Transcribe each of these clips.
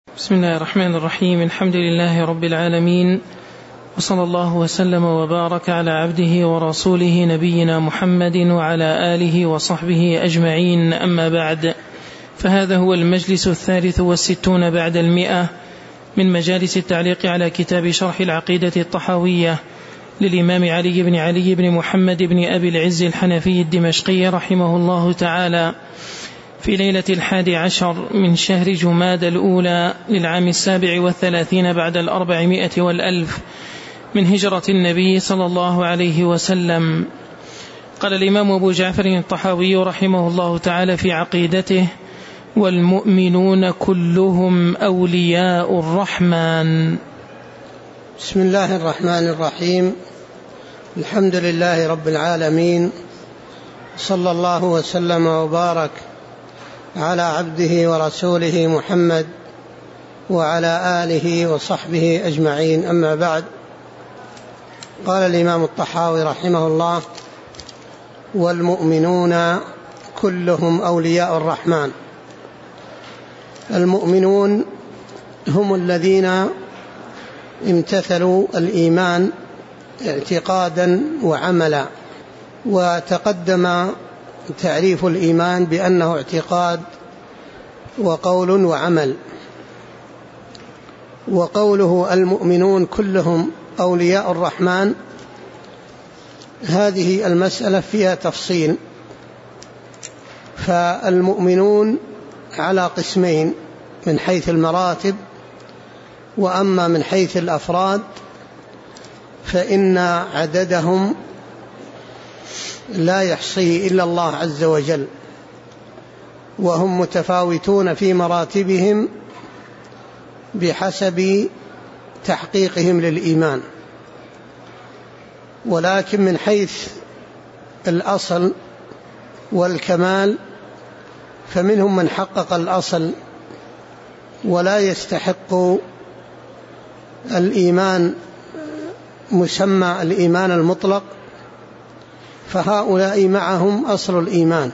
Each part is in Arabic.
بسم الله الرحمن الرحيم. الحمد لله رب العالمين، وصلى الله وسلم وبارك على عبده ورسوله نبينا محمد وعلى آله وصحبه أجمعين. أما بعد، فهذا هو المجلس 63 بعد 100 من مجالس التعليق على كتاب شرح العقيدة الطحاوية للإمام علي بن محمد بن أبي العز الحنفي الدمشقي رحمه الله تعالى، في ليلة 11 من شهر جماد الأولى للعام 37 بعد 400 والألف من هجرة النبي صلى الله عليه وسلم. قال الإمام أبو جعفر الطحاوي رحمه الله تعالى في عقيدته: والمؤمنون كلهم أولياء الرحمن. بسم الله الرحمن الرحيم. الحمد لله رب العالمين، صلى الله وسلم وبارك على عبده ورسوله محمد وعلى آله وصحبه أجمعين. أما بعد، قال الإمام الطحاوي رحمه الله: والمؤمنون كلهم أولياء الرحمن. المؤمنون هم الذين امتثلوا الإيمان اعتقادا وعملا، وتقدم تعريف الإيمان بأنه اعتقاد وقول وعمل. وقوله المؤمنون كلهم أولياء الرحمن، هذه المسألة فيها تفصيل. فالمؤمنون على قسمين من حيث المراتب، وأما من حيث الأفراد فإن عددهم لا يحصيه إلا الله عز وجل، وهم متفاوتون في مراتبهم بحسب تحقيقهم للإيمان. ولكن من حيث الأصل والكمال فمنهم من حقق الأصل ولا يستحق الإيمان مسمى الإيمان المطلق، فهؤلاء معهم أصل الإيمان.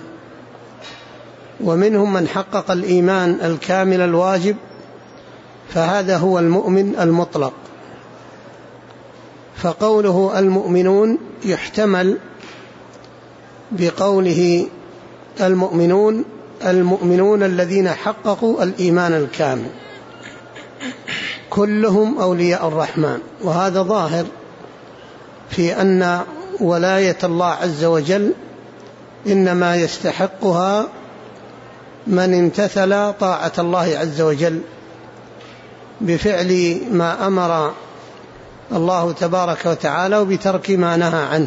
ومنهم من حقق الإيمان الكامل الواجب، فهذا هو المؤمن المطلق. فقوله المؤمنون يحتمل بقوله المؤمنون الذين حققوا الإيمان الكامل كلهم أولياء الرحمن. وهذا ظاهر في أن ولاية الله عز وجل إنما يستحقها من امتثل طاعة الله عز وجل بفعل ما أمر الله تبارك وتعالى وبترك ما نهى عنه.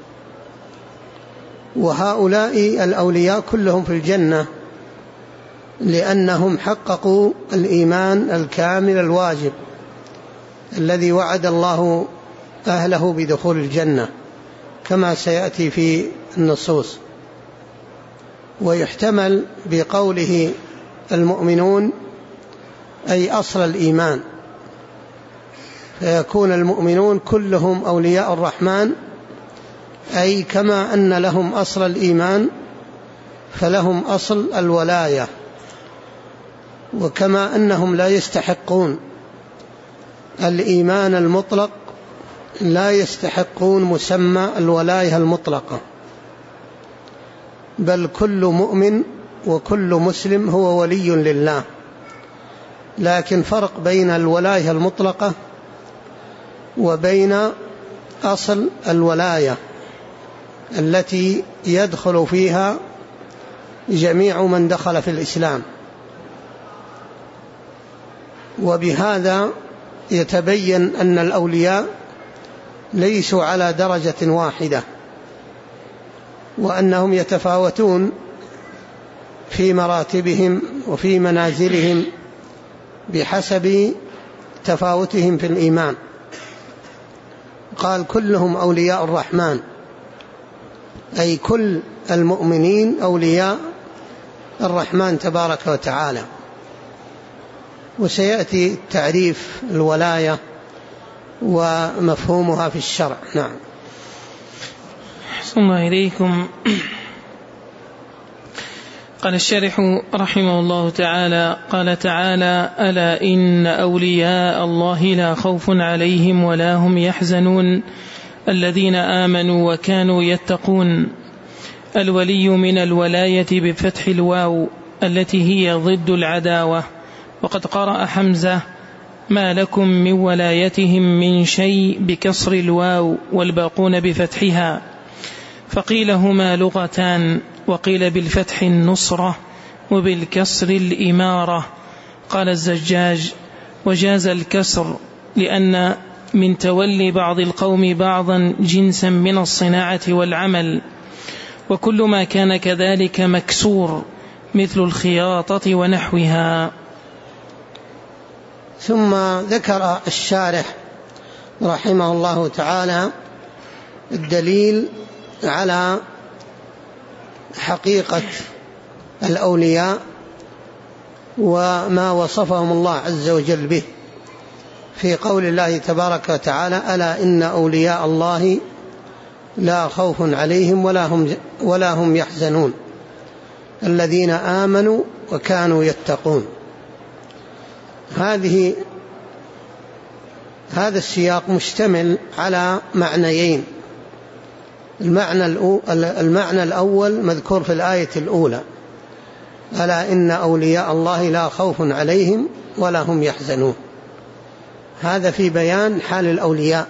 وهؤلاء الأولياء كلهم في الجنة لأنهم حققوا الإيمان الكامل الواجب الذي وعد الله أهله بدخول الجنة كما سيأتي في النصوص. ويحتمل بقوله المؤمنون أي أصل الإيمان، فيكون المؤمنون كلهم أولياء الرحمن، أي كما أن لهم أصل الإيمان فلهم أصل الولاية، وكما أنهم لا يستحقون الإيمان المطلق لا يستحقون مسمى الولاية المطلقة، بل كل مؤمن وكل مسلم هو ولي لله. لكن فرق بين الولاية المطلقة وبين أصل الولاية التي يدخل فيها جميع من دخل في الإسلام. وبهذا يتبين أن الأولياء ليسوا على درجة واحدة، وأنهم يتفاوتون في مراتبهم وفي منازلهم بحسب تفاوتهم في الإيمان. قال كلهم أولياء الرحمن، أي كل المؤمنين أولياء الرحمن تبارك وتعالى. وسيأتي تعريف الولاية ومفهومها في الشرع. نعم. أحسن الله إليكم. قال الشارح رحمه الله تعالى: قال تعالى: ألا إن أولياء الله لا خوف عليهم ولا هم يحزنون الذين آمنوا وكانوا يتقون. الولي من الولاية بفتح الواو التي هي ضد العداوة. وقد قرأ حمزة: ما لكم من ولايتهم من شيء بكسر الواو والباقون بفتحها. فقيل هما لغتان، وقيل بالفتح النصرة وبالكسر الإمارة. قال الزجاج: وجاز الكسر لأن من تولي بعض القوم بعضا جنسا من الصناعة والعمل، وكل ما كان كذلك مكسور مثل الخياطة ونحوها. ثم ذكر الشارح رحمه الله تعالى الدليل على حقيقة الأولياء وما وصفهم الله عز وجل به في قول الله تبارك وتعالى: ألا إن أولياء الله لا خوف عليهم ولا هم يحزنون الذين آمنوا وكانوا يتقون. هذا السياق مشتمل على معنيين. المعنى الأول مذكور في الآية الأولى: ألا إن أولياء الله لا خوف عليهم ولا هم يحزنون. هذا في بيان حال الأولياء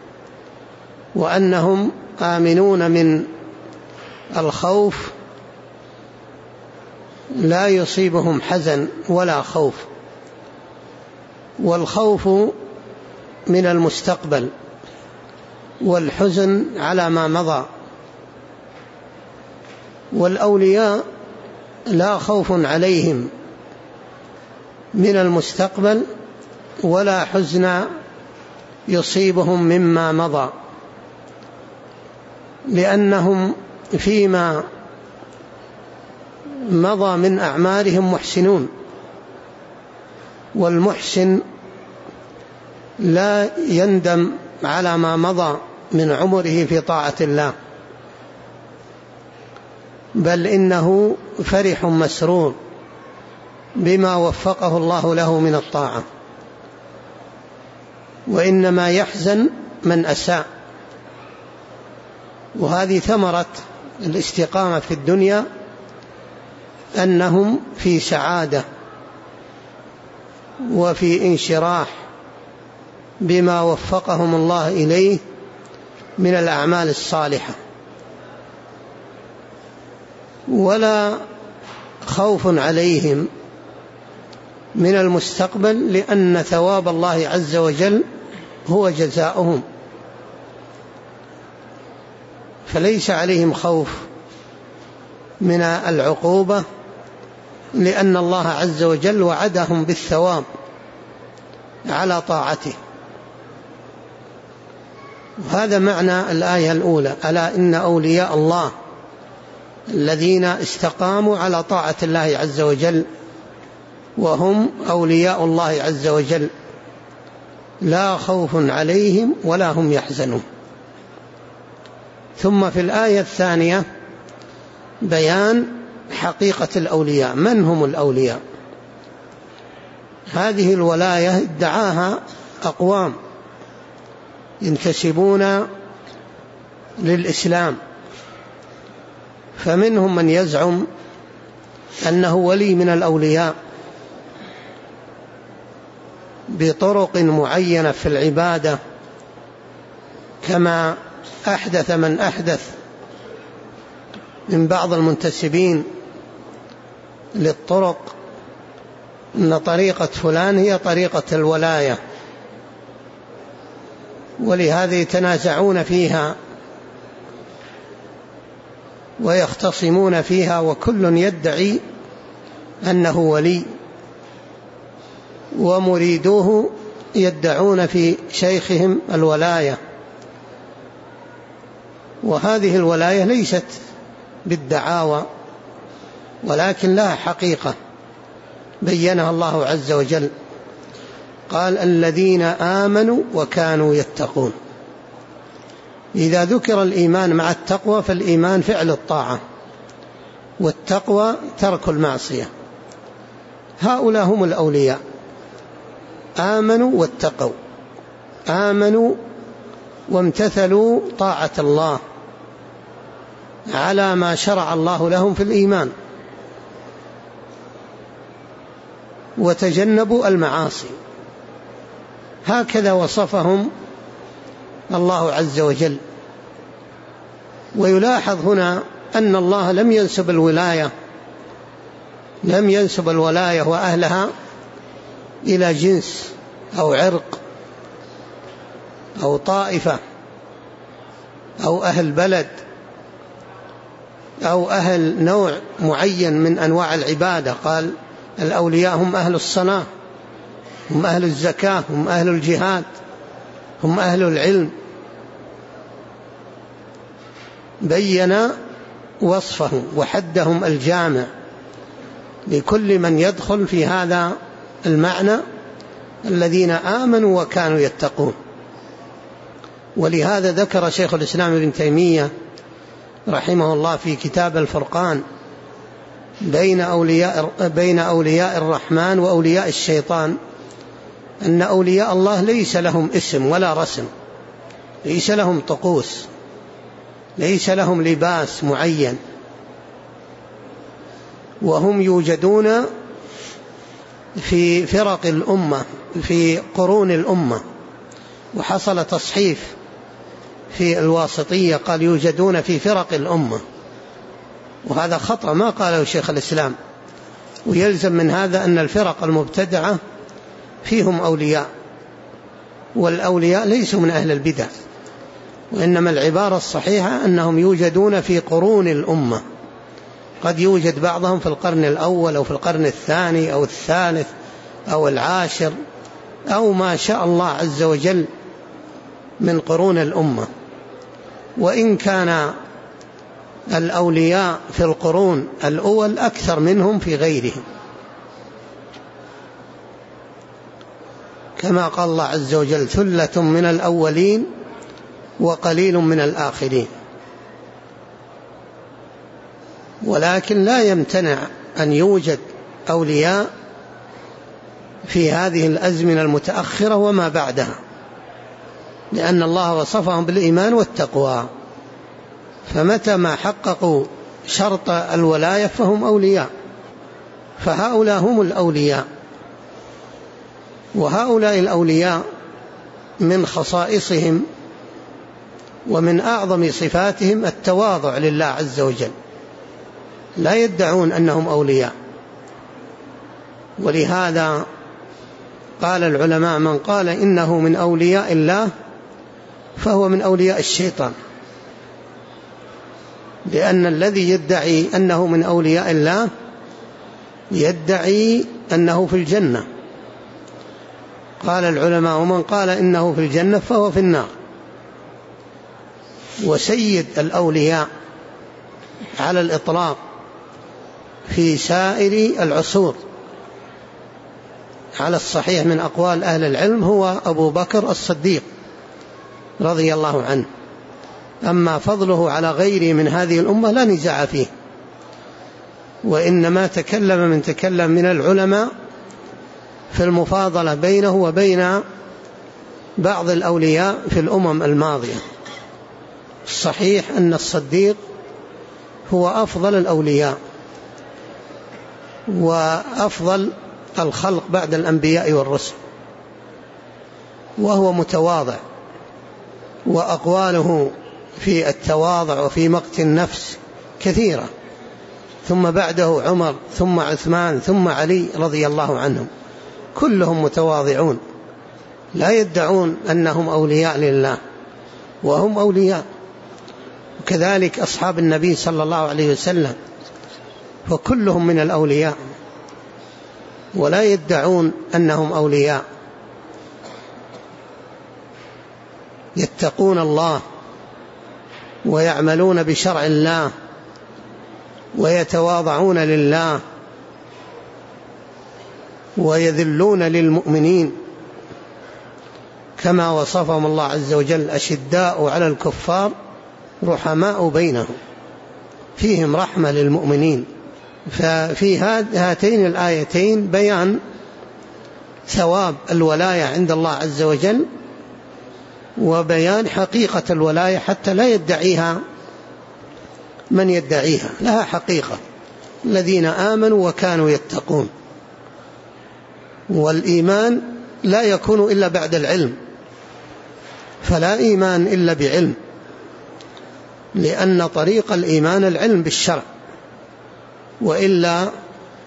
وأنهم آمنون من الخوف، لا يصيبهم حزن ولا خوف. والخوف من المستقبل والحزن على ما مضى. والأولياء لا خوف عليهم من المستقبل ولا حزن يصيبهم مما مضى، لأنهم فيما مضى من أعمالهم محسنون، والمحسن لا يندم على ما مضى من عمره في طاعة الله، بل إنه فرح مسرور بما وفقه الله له من الطاعة. وإنما يحزن من أساء. وهذه ثمرة الاستقامة في الدنيا، أنهم في سعادة وفي انشراح بما وفقهم الله إليه من الأعمال الصالحة. ولا خوف عليهم من المستقبل، لأن ثواب الله عز وجل هو جزاؤهم، فليس عليهم خوف من العقوبة، لأن الله عز وجل وعدهم بالثواب على طاعته. وهذا معنى الآية الأولى: ألا إن أولياء الله الذين استقاموا على طاعة الله عز وجل وهم أولياء الله عز وجل لا خوف عليهم ولا هم يحزنون. ثم في الآية الثانية بيان حقيقة الأولياء. من هم الأولياء؟ هذه الولاية ادعاها أقوام ينتسبون للإسلام، فمنهم من يزعم أنه ولي من الأولياء بطرق معينة في العبادة، كما أحدث من أحدث من بعض المنتسبين للطرق أن طريقة فلان هي طريقة الولاية، ولهذا يتنازعون فيها ويختصمون فيها، وكل يدعي أنه ولي، ومريدوه يدعون في شيخهم الولاية. وهذه الولاية ليست بالدعاوى، ولكن لها حقيقة بينها الله عز وجل. قال: الذين آمنوا وكانوا يتقون. إذا ذكر الإيمان مع التقوى فالإيمان فعل الطاعة، والتقوى ترك المعصية. هؤلاء هم الأولياء، آمنوا واتقوا، آمنوا وامتثلوا طاعة الله على ما شرع الله لهم في الإيمان، وتجنبوا المعاصي. هكذا وصفهم الله عز وجل. ويلاحظ هنا أن الله لم ينسب الولاية وأهلها إلى جنس أو عرق أو طائفة أو أهل بلد أو أهل نوع معين من أنواع العبادة. قال الأولياء هم أهل الصلاة، هم أهل الزكاة، هم أهل الجهاد، هم أهل العلم. بين وصفهم وحدهم الجامع لكل من يدخل في هذا المعنى: الذين آمنوا وكانوا يتقون. ولهذا ذكر شيخ الإسلام ابن تيمية رحمه الله في كتاب الفرقان بين أولياء الرحمن وأولياء الشيطان أن أولياء الله ليس لهم اسم ولا رسم، ليس لهم طقوس، ليس لهم لباس معين، وهم يوجدون في فرق الأمة، في قرون الأمة. وحصل تصحيف في الواسطية، قال يوجدون في فرق الأمة، وهذا خطأ ما قاله شيخ الإسلام. ويلزم من هذا أن الفرق المبتدعة فيهم أولياء، والأولياء ليسوا من أهل البدع، وإنما العبارة الصحيحة أنهم يوجدون في قرون الأمة. قد يوجد بعضهم في القرن الأول أو في القرن الثاني أو الثالث أو العاشر أو ما شاء الله عز وجل من قرون الأمة. وإن كان الأولياء في القرون الأول أكثر منهم في غيرهم، كما قال الله عز وجل: ثلة من الأولين وقليل من الآخرين. ولكن لا يمتنع أن يوجد أولياء في هذه الأزمنة المتأخرة وما بعدها، لأن الله وصفهم بالإيمان والتقوى، فمتى ما حققوا شرط الولاية فهم أولياء. فهؤلاء هم الأولياء. وهؤلاء الأولياء من خصائصهم ومن أعظم صفاتهم التواضع لله عز وجل، لا يدعون أنهم أولياء. ولهذا قال العلماء: من قال إنه من أولياء الله فهو من أولياء الشيطان، لأن الذي يدعي أنه من أولياء الله يدعي أنه في الجنة. قال العلماء: ومن قال إنه في الجنة فهو في النار. وسيد الأولياء على الإطلاق في سائر العصور على الصحيح من أقوال أهل العلم هو أبو بكر الصديق رضي الله عنه. أما فضله على غيره من هذه الأمة لا نزاع فيه، وإنما تكلم من العلماء في المفاضلة بينه وبين بعض الأولياء في الأمم الماضية. الصحيح أن الصديق هو أفضل الأولياء وأفضل الخلق بعد الأنبياء والرسل، وهو متواضع، وأقواله في التواضع وفي مقت النفس كثيرة. ثم بعده عمر، ثم عثمان، ثم علي رضي الله عنهم، كلهم متواضعون لا يدعون أنهم أولياء لله، وهم أولياء. وكذلك أصحاب النبي صلى الله عليه وسلم، فكلهم من الأولياء ولا يدعون أنهم أولياء. يتقون الله ويعملون بشرع الله ويتواضعون لله ويذلون للمؤمنين، كما وصفهم الله عز وجل: أشداء على الكفار رحماء بينهم، فيهم رحمة للمؤمنين. ففي هاتين الآيتين بيان ثواب الولاية عند الله عز وجل، وبيان حقيقة الولاية حتى لا يدعيها من يدعيها، لها حقيقة، الذين آمنوا وكانوا يتقون. والإيمان لا يكون إلا بعد العلم، فلا إيمان إلا بعلم، لأن طريق الإيمان العلم بالشرع، وإلا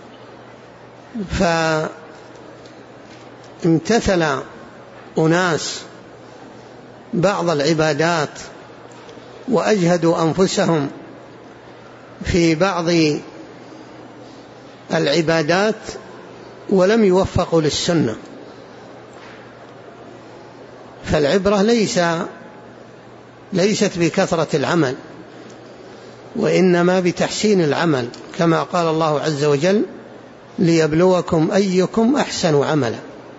فامتثل أناس بعض العبادات وأجهدوا أنفسهم في بعض العبادات ولم يوفقوا للسنة. فالعبرة ليست بكثرة العمل، وإنما بتحسين العمل، كما قال الله عز وجل: ليبلوكم أيكم أحسن عملا.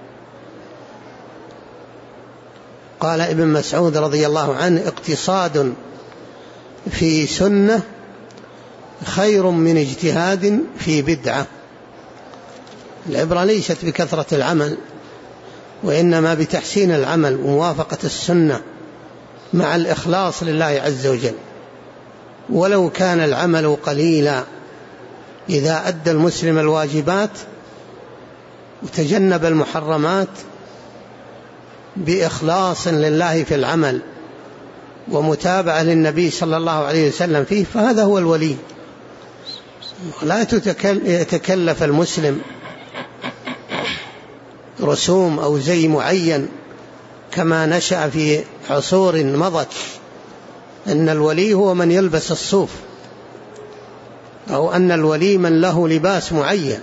قال ابن مسعود رضي الله عنه: اقتصاد في سنة خير من اجتهاد في بدعة. العبرة ليست بكثرة العمل، وإنما بتحسين العمل وموافقة السنة مع الإخلاص لله عز وجل. ولو كان العمل قليلا، إذا أدى المسلم الواجبات وتجنب المحرمات بإخلاص لله في العمل ومتابعة للنبي صلى الله عليه وسلم فيه، فهذا هو الولي. لا يتكلف المسلم رسوم أو زي معين كما نشأ في عصور مضت، أن الولي هو من يلبس الصوف، أو أن الولي من له لباس معين،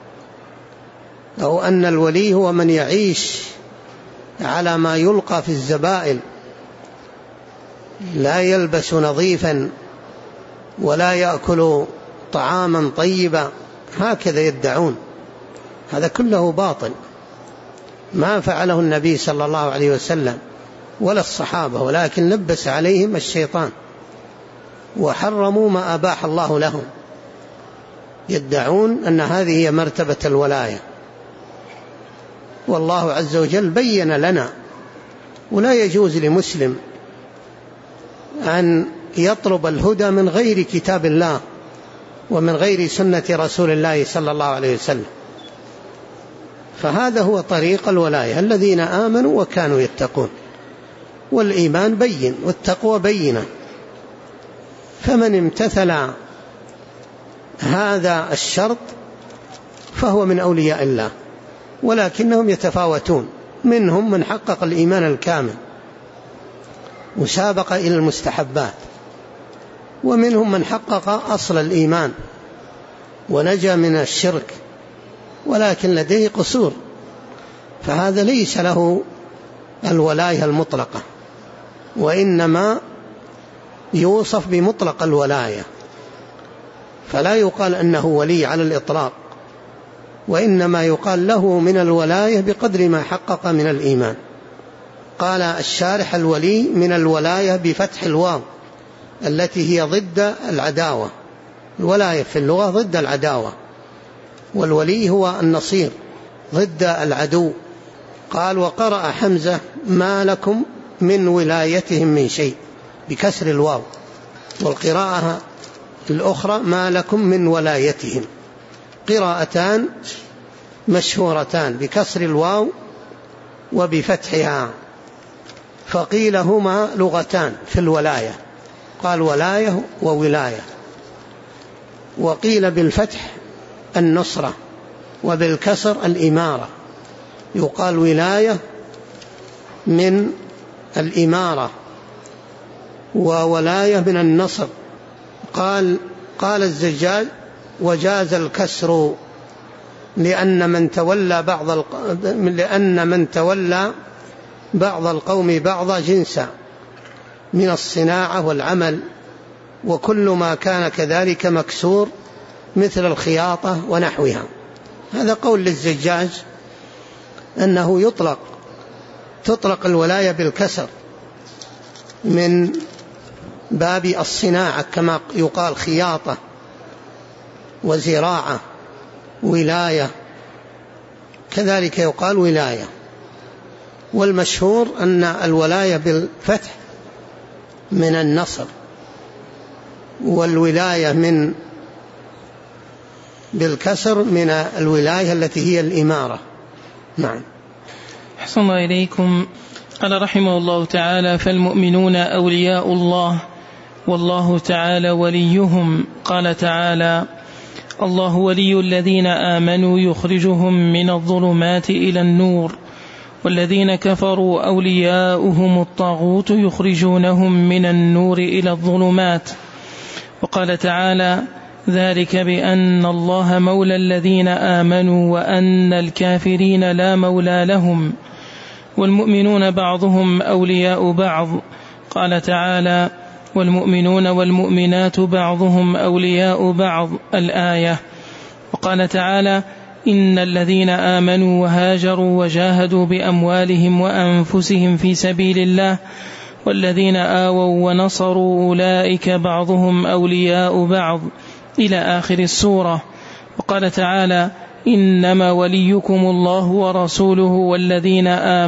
أو أن الولي هو من يعيش على ما يلقى في الزبائن، لا يلبس نظيفا ولا يأكل طعاما طيبا، هكذا يدعون. هذا كله باطل، ما فعله النبي صلى الله عليه وسلم ولا الصحابة، ولكن لبس عليهم الشيطان وحرموا ما أباح الله لهم. يدعون أن هذه هي مرتبة الولاية، والله عز وجل بين لنا. ولا يجوز لمسلم أن يطلب الهدى من غير كتاب الله ومن غير سنة رسول الله صلى الله عليه وسلم. فهذا هو طريق الولاية: الذين آمنوا وكانوا يتقون. والإيمان بين والتقوى بينة، فمن امتثل هذا الشرط فهو من أولياء الله، ولكنهم يتفاوتون. منهم من حقق الإيمان الكامل وسابق إلى المستحبات، ومنهم من حقق أصل الإيمان ونجا من الشرك ولكن لديه قصور، فهذا ليس له الولاية المطلقة، وإنما يوصف بمطلق الولاية، فلا يقال أنه ولي على الإطلاق، وإنما يقال له من الولاية بقدر ما حقق من الإيمان. قال الشارح: الولي من الولاية بفتح الواو التي هي ضد العداوة. الولاية في اللغة ضد العداوة، والولي هو النصير ضد العدو. قال: وقرأ حمزة: ما لكم من ولايتهم من شيء، بكسر الواو. والقراءة الأخرى: ما لكم من ولايتهم. قراءتان مشهورتان بكسر الواو وبفتحها، فقيل هما لغتان في الولاية، قال ولاية وولاية. وقيل بالفتح النصرة وبالكسر الإمارة، يقال ولاية من الإمارة وولاية من النصر. قال الزجاج: وجاز الكسر لأن من تولى بعض القوم بعض جنسا من الصناعة والعمل، وكل ما كان كذلك مكسور مثل الخياطة ونحوها. هذا قول للزجاج أنه تطلق الولاية بالكسر من باب الصناعة، كما يقال خياطة وزراعة ولاية، كذلك يقال ولاية. والمشهور أن الولاية بالفتح من النصر، والولاية بالكسر من الولاية التي هي الإمارة. نعم. أحسن الله إليكم. قال رحمه الله تعالى: فالمؤمنون أولياء الله والله تعالى وليهم. قال تعالى: الله ولي الذين آمنوا يخرجهم من الظلمات إلى النور، والذين كفروا أولياؤهم الطاغوت يخرجونهم من النور إلى الظلمات. وقال تعالى: ذلك بأن الله مولى الذين آمنوا وأن الكافرين لا مولى لهم، والمؤمنون بعضهم أولياء بعض. قال تعالى: والمؤمنون والمؤمنات بعضهم أولياء بعض، الآية. وقال تعالى: إن الذين آمنوا وهاجروا وجاهدوا بأموالهم وأنفسهم في سبيل الله والذين آووا ونصروا أولئك بعضهم أولياء بعض، إلى آخر السورة. وقال تعالى: إنما وليكم الله ورسوله والذين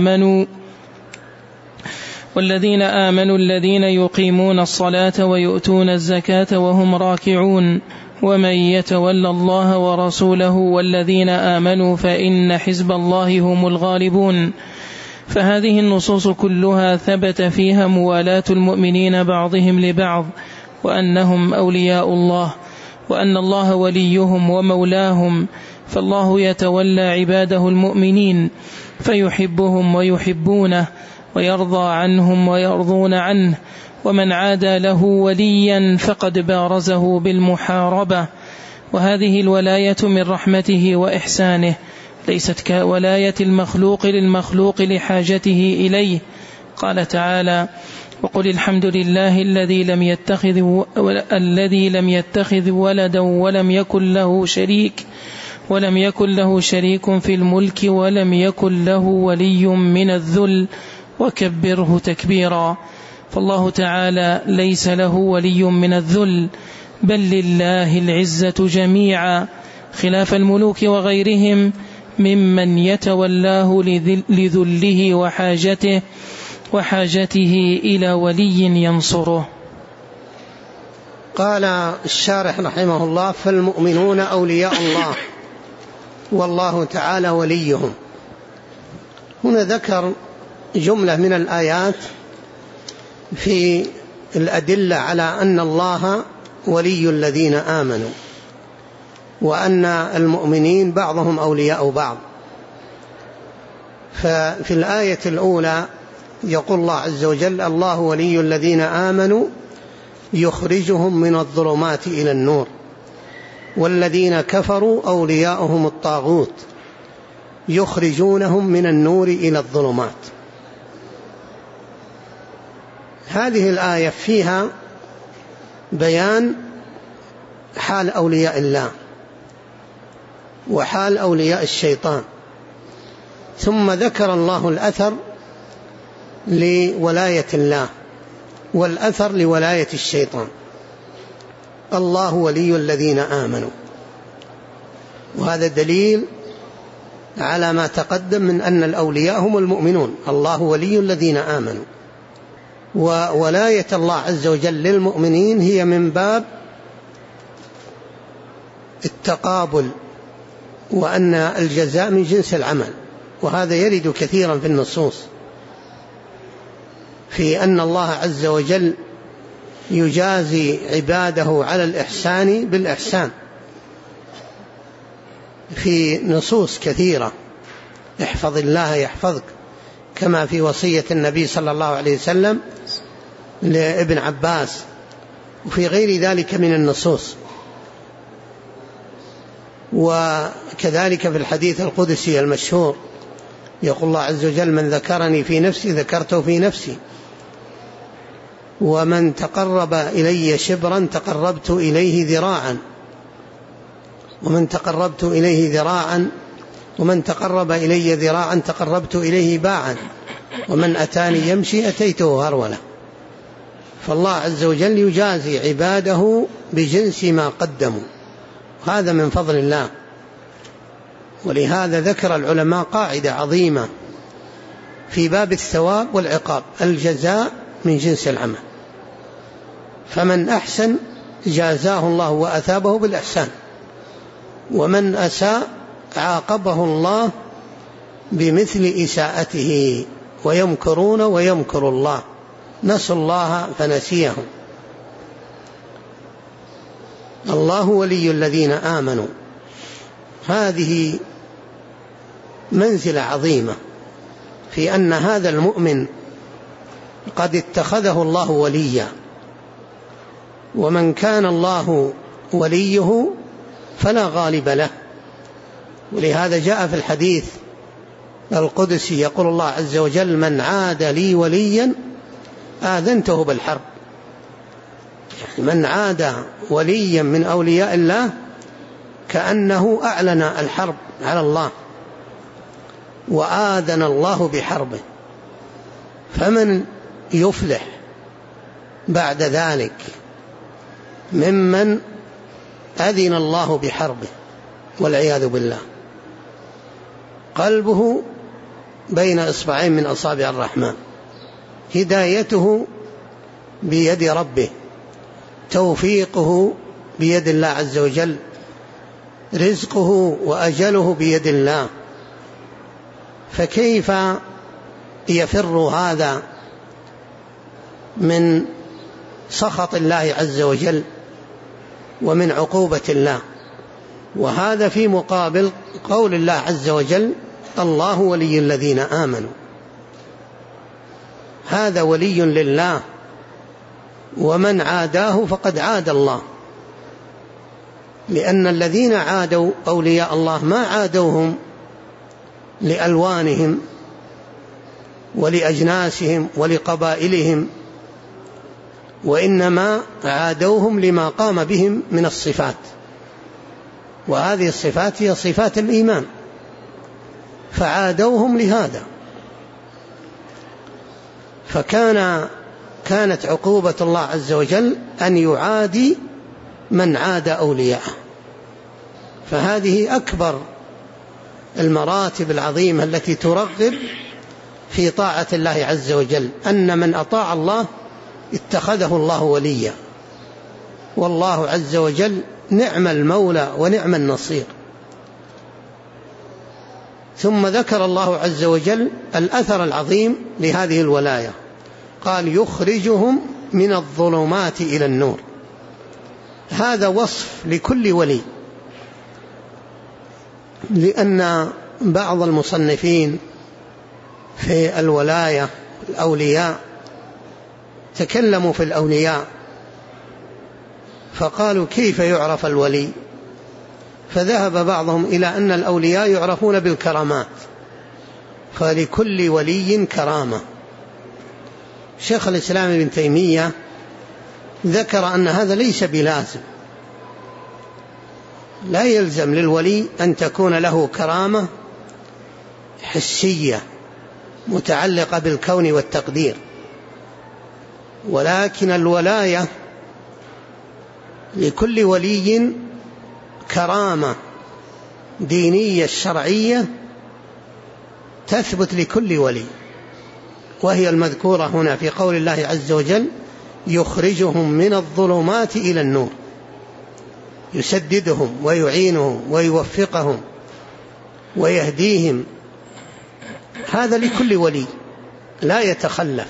آمنوا الذين يقيمون الصلاة ويؤتون الزكاة وهم راكعون، ومن يتول الله ورسوله والذين آمنوا فإن حزب الله هم الغالبون. فهذه النصوص كلها ثبت فيها موالاة المؤمنين بعضهم لبعض، وأنهم أولياء الله، وأن الله وليهم ومولاهم. فالله يتولى عباده المؤمنين فيحبهم ويحبونه، ويرضى عنهم ويرضون عنه، ومن عادى له وليا فقد بارزه بالمحاربة. وهذه الولاية من رحمته وإحسانه، ليست كولاية المخلوق للمخلوق لحاجته إليه. قال تعالى: وقل الحمد لله الذي لم يتخذ ولدا ولم يكن له شريك في الملك ولم يكن له ولي من الذل وكبره تكبيرا. فالله تعالى ليس له ولي من الذل، بل لله العزة جميعا، خلاف الملوك وغيرهم ممن يتولاه لذله وحاجته إلى ولي ينصره. قال الشارح رحمه الله: فالمؤمنون أولياء الله والله تعالى وليهم. هنا ذكر جملة من الآيات في الأدلة على أن الله ولي الذين آمنوا، وأن المؤمنين بعضهم أولياء بعض. ففي الآية الأولى يقول الله عز وجل: الله ولي الذين آمنوا يخرجهم من الظلمات إلى النور، والذين كفروا أولياؤهم الطاغوت يخرجونهم من النور إلى الظلمات. هذه الآية فيها بيان حال أولياء الله وحال أولياء الشيطان، ثم ذكر الله الأثر لولاية الله والأثر لولاية الشيطان. الله ولي الذين آمنوا، وهذا دليل على ما تقدم من أن الأولياء هم المؤمنون. الله ولي الذين آمنوا، وولاية الله عز وجل للمؤمنين هي من باب التقابل، وأن الجزاء من جنس العمل، وهذا يرد كثيرا في النصوص في أن الله عز وجل يجازي عباده على الإحسان بالإحسان، في نصوص كثيرة: احفظ الله يحفظك، كما في وصية النبي صلى الله عليه وسلم لابن عباس، وفي غير ذلك من النصوص. وكذلك في الحديث القدسي المشهور يقول الله عز وجل: من ذكرني في نفسي ذكرته في نفسي، ومن تقرب إلي شبرا تقربت إليه ذراعا، ومن تقربت إليه ذراعا، ومن تقرب إلي ذراعا تقربت إليه باعا، ومن أتاني يمشي أتيته هرولة. فالله عز وجل يجازي عباده بجنس ما قدموا، هذا من فضل الله. ولهذا ذكر العلماء قاعدة عظيمة في باب الثواب والعقاب: الجزاء من جنس العمل، فمن أحسن جازاه الله وأثابه بالإحسان، ومن أساء عاقبه الله بمثل إساءته، ويمكرون ويمكر الله، نسوا الله فنسيهم. الله ولي الذين آمنوا، هذه منزلة عظيمة في أن هذا المؤمن قد اتخذه الله وليا، ومن كان الله وليه فلا غالب له. ولهذا جاء في الحديث القدسي يقول الله عز وجل: من عاد لي وليا آذنته بالحرب. يعني من عاد وليا من أولياء الله كأنه أعلن الحرب على الله وآذن الله بحربه. فمن يفلح بعد ذلك ممن أذن الله بحربه والعياذ بالله؟ قلبه بين إصبعين من أصابع الرحمن، هدايته بيد ربه، توفيقه بيد الله عز وجل، رزقه وأجله بيد الله. فكيف يفر هذا من سخط الله عز وجل ومن عقوبة الله؟ وهذا في مقابل قول الله عز وجل: الله ولي الذين آمنوا. هذا ولي لله، ومن عاداه فقد عاد الله، لأن الذين عادوا أولياء الله ما عادوهم لألوانهم ولأجناسهم ولقبائلهم، وإنما عادوهم لما قام بهم من الصفات، وهذه الصفات هي صفات الإيمان، فعادوهم لهذا. كانت عقوبة الله عز وجل أن يعادي من عاد أولياءه. فهذه أكبر المراتب العظيمة التي ترغب في طاعة الله عز وجل، أن من أطاع الله اتخذه الله وليا، والله عز وجل نعم المولى ونعم النصير. ثم ذكر الله عز وجل الأثر العظيم لهذه الولاية، قال: يخرجهم من الظلمات إلى النور. هذا وصف لكل ولي، لأن بعض المصنفين في الولاية الأولياء تكلموا في الأولياء فقالوا: كيف يعرف الولي؟ فذهب بعضهم إلى أن الأولياء يعرفون بالكرامات، فلكل ولي كرامة. شيخ الإسلام ابن تيمية ذكر أن هذا ليس بلازم، لا يلزم للولي أن تكون له كرامة حسية متعلقة بالكون والتقدير، ولكن الولاية لكل ولي كرامة دينية الشرعية تثبت لكل ولي، وهي المذكورة هنا في قول الله عز وجل: يخرجهم من الظلمات إلى النور، يسددهم ويعينهم ويوفقهم ويهديهم. هذا لكل ولي لا يتخلف.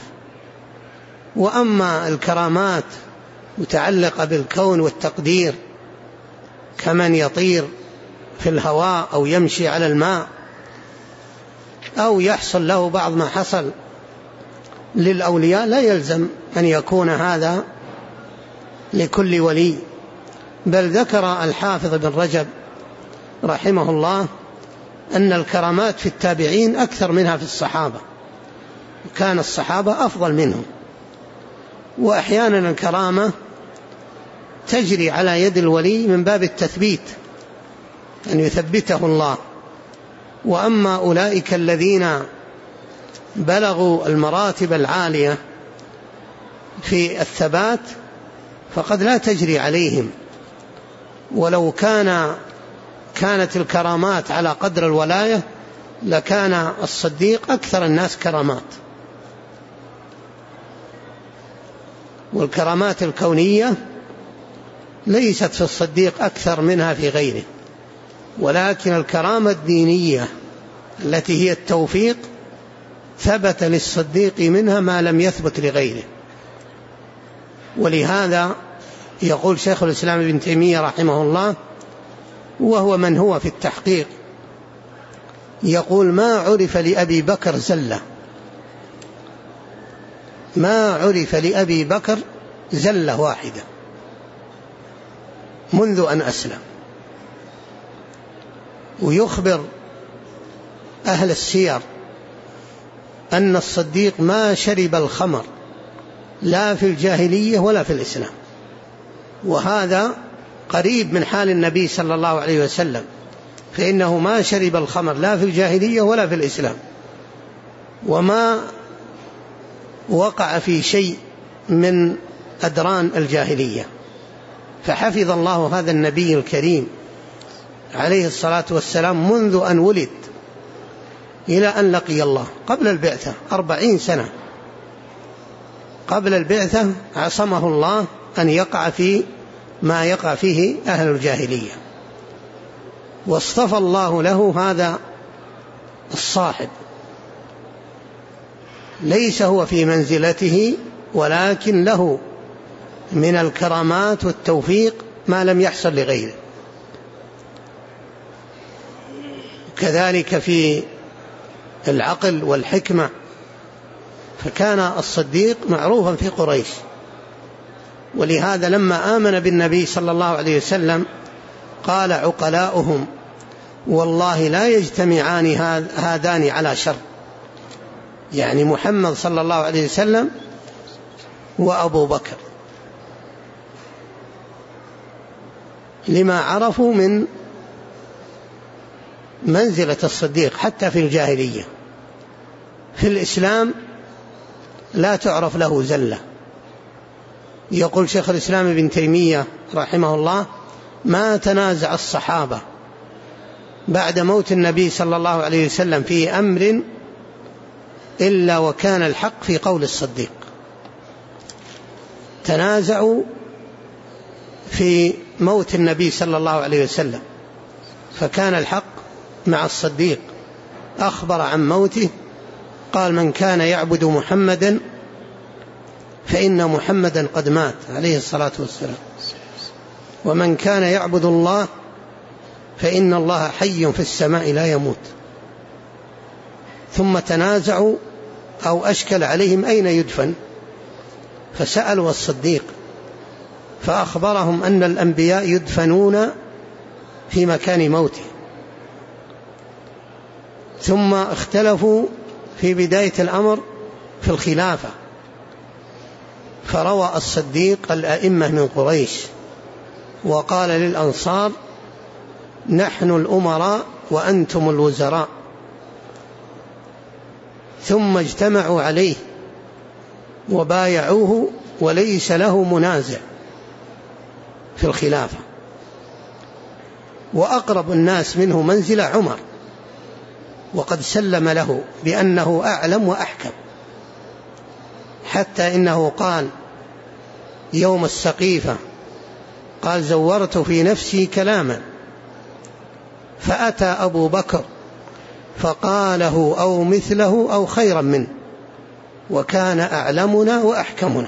وأما الكرامات متعلقة بالكون والتقدير كمن يطير في الهواء أو يمشي على الماء أو يحصل له بعض ما حصل للأولياء، لا يلزم أن يكون هذا لكل ولي. بل ذكر الحافظ بن رجب رحمه الله أن الكرامات في التابعين أكثر منها في الصحابة، كان الصحابة أفضل منهم. وأحيانا الكرامة تجري على يد الولي من باب التثبيت، أن يثبته الله. وأما أولئك الذين بلغوا المراتب العالية في الثبات فقد لا تجري عليهم، ولو كانت الكرامات على قدر الولاية لكان الصديق أكثر الناس كرامات. والكرامات الكونية ليست في الصديق أكثر منها في غيره، ولكن الكرامة الدينية التي هي التوفيق ثبت للصديق منها ما لم يثبت لغيره. ولهذا يقول شيخ الإسلام ابن تيمية رحمه الله، وهو من هو في التحقيق، يقول: ما عرف لأبي بكر زلة، ما عرف لأبي بكر زلة واحدة منذ أن أسلم. ويخبر أهل السير أن الصديق ما شرب الخمر لا في الجاهلية ولا في الإسلام، وهذا قريب من حال النبي صلى الله عليه وسلم، فإنه ما شرب الخمر لا في الجاهلية ولا في الإسلام، وما وقع في شيء من أدران الجاهلية. فحفظ الله هذا النبي الكريم عليه الصلاة والسلام منذ أن ولد إلى أن لقي الله قبل البعثة 40 سنة. قبل البعثة عصمه الله أن يقع في ما يقع فيه أهل الجاهلية، واصطفى الله له هذا الصاحب، ليس هو في منزلته، ولكن له من الكرامات والتوفيق ما لم يحصل لغيره. كذلك في العقل والحكمة، فكان الصديق معروفا في قريش، ولهذا لما آمن بالنبي صلى الله عليه وسلم قال عقلاؤهم: والله لا يجتمعان هذان على شر، يعني محمد صلى الله عليه وسلم وأبو بكر، لما عرفوا من منزلة الصديق حتى في الجاهلية. في الإسلام لا تعرف له زلة. يقول شيخ الإسلام ابن تيمية رحمه الله: ما تنازع الصحابة بعد موت النبي صلى الله عليه وسلم في أمر إلا وكان الحق في قول الصديق. تنازعوا في موت النبي صلى الله عليه وسلم، فكان الحق مع الصديق، أخبر عن موته قال: من كان يعبد محمدا فإن محمدا قد مات عليه الصلاة والسلام، ومن كان يعبد الله فإن الله حي في السماء لا يموت. ثم تنازعوا أو أشكل عليهم أين يدفن، فسألوا الصديق فأخبرهم أن الأنبياء يدفنون في مكان موته. ثم اختلفوا في بداية الأمر في الخلافة، فروى الصديق الأئمة من قريش وقال للأنصار: نحن الأمراء وأنتم الوزراء. ثم اجتمعوا عليه وبايعوه وليس له منازع في الخلافة. وأقرب الناس منه منزلة عمر، وقد سلم له بأنه أعلم وأحكم، حتى إنه قال يوم السقيفة: قال: زورت في نفسي كلاما فأتى أبو بكر فقاله أو مثله أو خيرا منه، وكان أعلمنا وأحكمنا.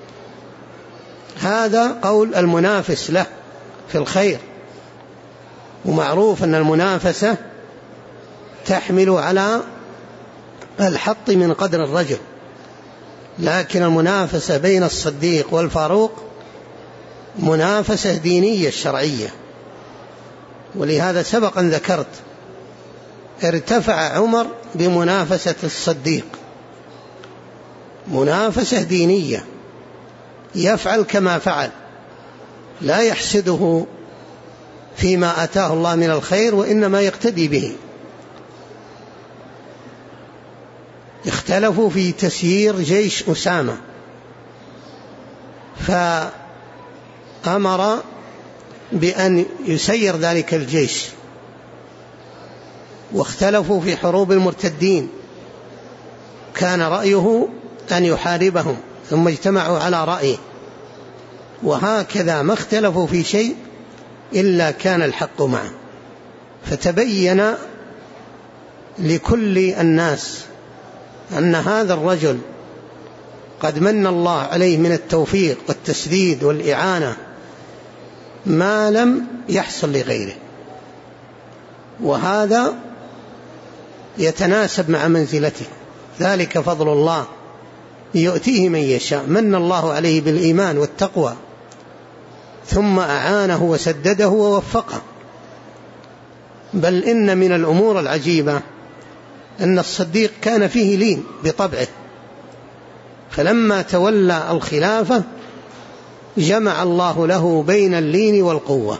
هذا قول المنافس له في الخير، ومعروف أن المنافسة تحمل على الحط من قدر الرجل، لكن المنافسة بين الصديق والفاروق منافسة دينية شرعية. ولهذا سبق أن ذكرت ارتفع عمر بمنافسة الصديق، منافسة دينية، يفعل كما فعل، لا يحسده فيما أتاه الله من الخير، وإنما يقتدي به. اختلفوا في تسيير جيش أسامة، فأمر بأن يسير ذلك الجيش، واختلفوا في حروب المرتدين، كان رأيه أن يحاربهم ثم اجتمعوا على رأيه، وهكذا ما اختلفوا في شيء إلا كان الحق معه. فتبين لكل الناس أن هذا الرجل قد من الله عليه من التوفيق والتسديد والإعانة ما لم يحصل لغيره، وهذا يتناسب مع منزلته. ذلك فضل الله يؤتيه من يشاء. من الله عليه بالإيمان والتقوى ثم أعانه وسدده ووفقه. بل إن من الأمور العجيبة أن الصديق كان فيه لين بطبعه، فلما تولى الخلافة جمع الله له بين اللين والقوة،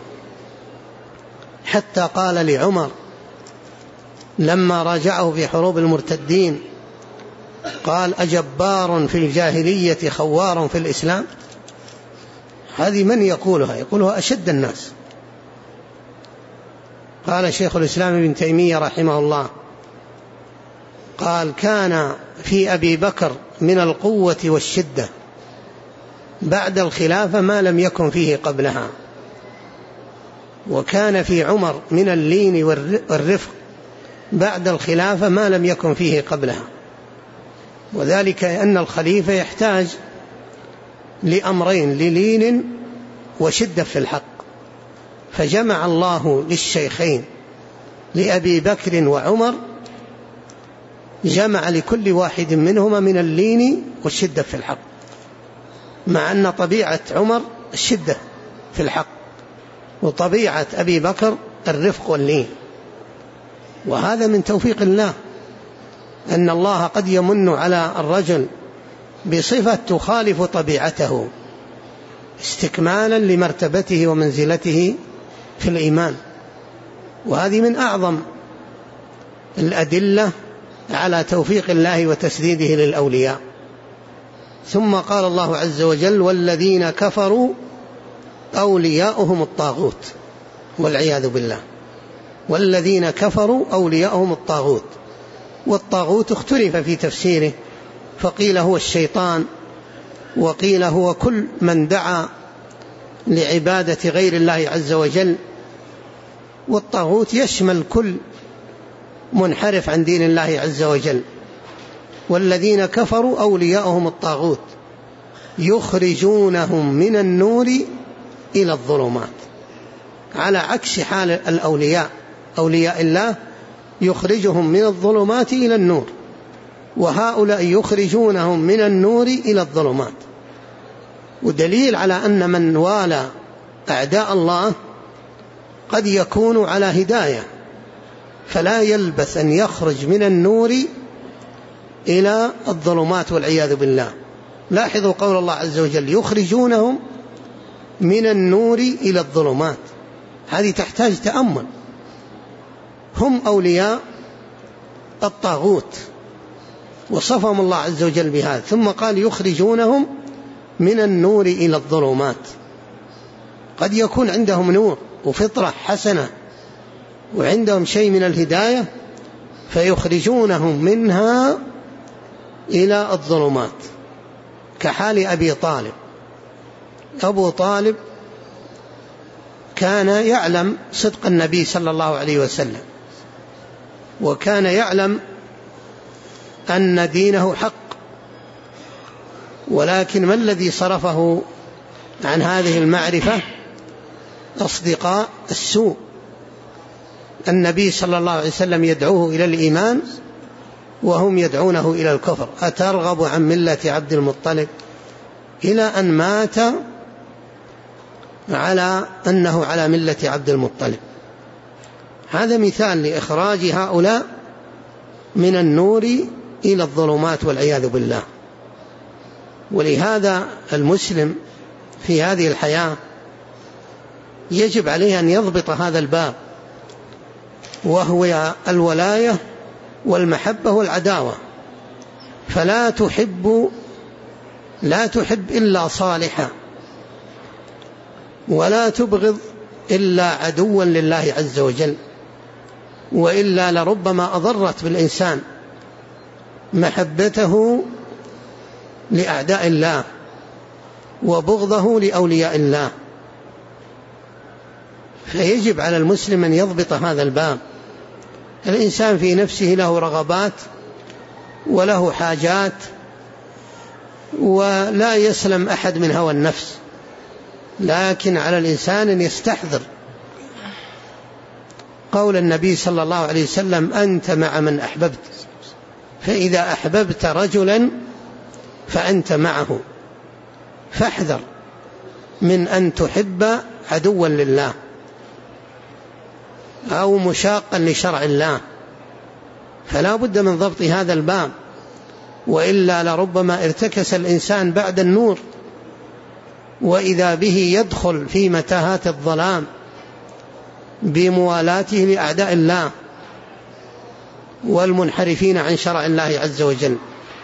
حتى قال لعمر لما راجعه في حروب المرتدين قال: أجبار في الجاهلية خوار في الإسلام. هذه من يقولها؟ يقولها أشد الناس. قال شيخ الإسلام ابن تيمية رحمه الله قال: كان في أبي بكر من القوة والشدة بعد الخلافة ما لم يكن فيه قبلها، وكان في عمر من اللين والرفق بعد الخلافة ما لم يكن فيه قبلها. وذلك أن الخليفة يحتاج لأمرين: للين وشدة في الحق، فجمع الله للشيخين لأبي بكر وعمر، جمع لكل واحد منهما من اللين والشدة في الحق، مع أن طبيعة عمر الشدة في الحق وطبيعة أبي بكر الرفق واللين. وهذا من توفيق الله، أن الله قد يمن على الرجل بصفة تخالف طبيعته استكمالا لمرتبته ومنزلته في الإيمان. وهذه من أعظم الأدلة على توفيق الله وتسديده للأولياء. ثم قال الله عز وجل: والذين كفروا أولياؤهم الطاغوت، والعياذ بالله. والذين كفروا أولياؤهم الطاغوت، والطاغوت اختلف في تفسيره، فقيل هو الشيطان، وقيل هو كل من دعا لعبادة غير الله عز وجل. والطاغوت يشمل كل منحرف عن دين الله عز وجل. والذين كفروا أولياؤهم الطاغوت يخرجونهم من النور إلى الظلمات، على عكس حال الأولياء. أولياء الله يخرجهم من الظلمات إلى النور، وهؤلاء يخرجونهم من النور إلى الظلمات. ودليل على أن من والى أعداء الله قد يكون على هداية، فلا يلبث أن يخرج من النور إلى الظلمات والعياذ بالله. لاحظوا قول الله عز وجل: يخرجونهم من النور إلى الظلمات. هذه تحتاج تأمل. هم أولياء الطاغوت وصفهم الله عز وجل بهذا، ثم قال: يخرجونهم من النور إلى الظلمات. قد يكون عندهم نور وفطرة حسنة وعندهم شيء من الهداية، فيخرجونهم منها إلى الظلمات، كحال أبي طالب. أبو طالب كان يعلم صدق النبي صلى الله عليه وسلم، وكان يعلم أن دينه حق، ولكن ما الذي صرفه عن هذه المعرفة؟ أصدقاء السوء. النبي صلى الله عليه وسلم يدعوه إلى الإيمان وهم يدعونه إلى الكفر. أترغب عن ملة عبد المطلب؟ إلى أن مات على أنه على ملة عبد المطلب. هذا مثال لإخراج هؤلاء من النور إلى الظلمات والعياذ بالله. ولهذا المسلم في هذه الحياة يجب عليه أن يضبط هذا الباب، وهو الولاية والمحبة والعداوة. فلا تحب إلا صالحا، ولا تبغض إلا عدوا لله عز وجل، وإلا لربما أضرت بالإنسان محبته لأعداء الله وبغضه لأولياء الله. فيجب على المسلم أن يضبط هذا الباب. الإنسان في نفسه له رغبات وله حاجات، ولا يسلم أحد من هوى النفس، لكن على الإنسان أن يستحضر قول النبي صلى الله عليه وسلم: أنت مع من أحببت، فإذا أحببت رجلا فأنت معه. فاحذر من أن تحب عدوا لله أو مشاقا لشرع الله، فلا بد من ضبط هذا الباب، وإلا لربما ارتكس الإنسان بعد النور، وإذا به يدخل في متاهات الظلام بموالاته لأعداء الله والمنحرفين عن شرع الله عز وجل.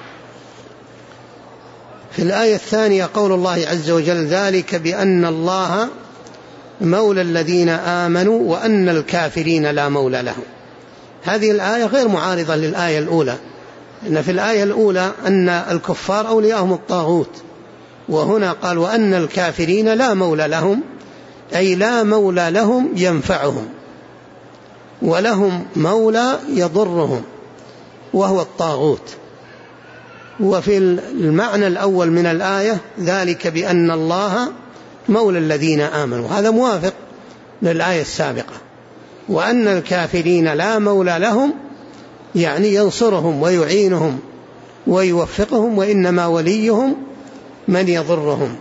في الآية الثانية قول الله عز وجل: ذلك بأن الله مولى الذين آمنوا وأن الكافرين لا مولى لهم. هذه الآية غير معارضة للآية الأولى، إن في الآية الأولى أن الكفار أولياءهم الطاغوت، وهنا قال: وأن الكافرين لا مولى لهم، أي لا مولى لهم ينفعهم، ولهم مولى يضرهم وهو الطاغوت. وفي المعنى الأول من الآية: ذلك بأن الله مولى الذين آمنوا، هذا موافق للآية السابقة. وأن الكافرين لا مولى لهم يعني ينصرهم ويعينهم ويوفقهم، وإنما وليهم من يضرهم.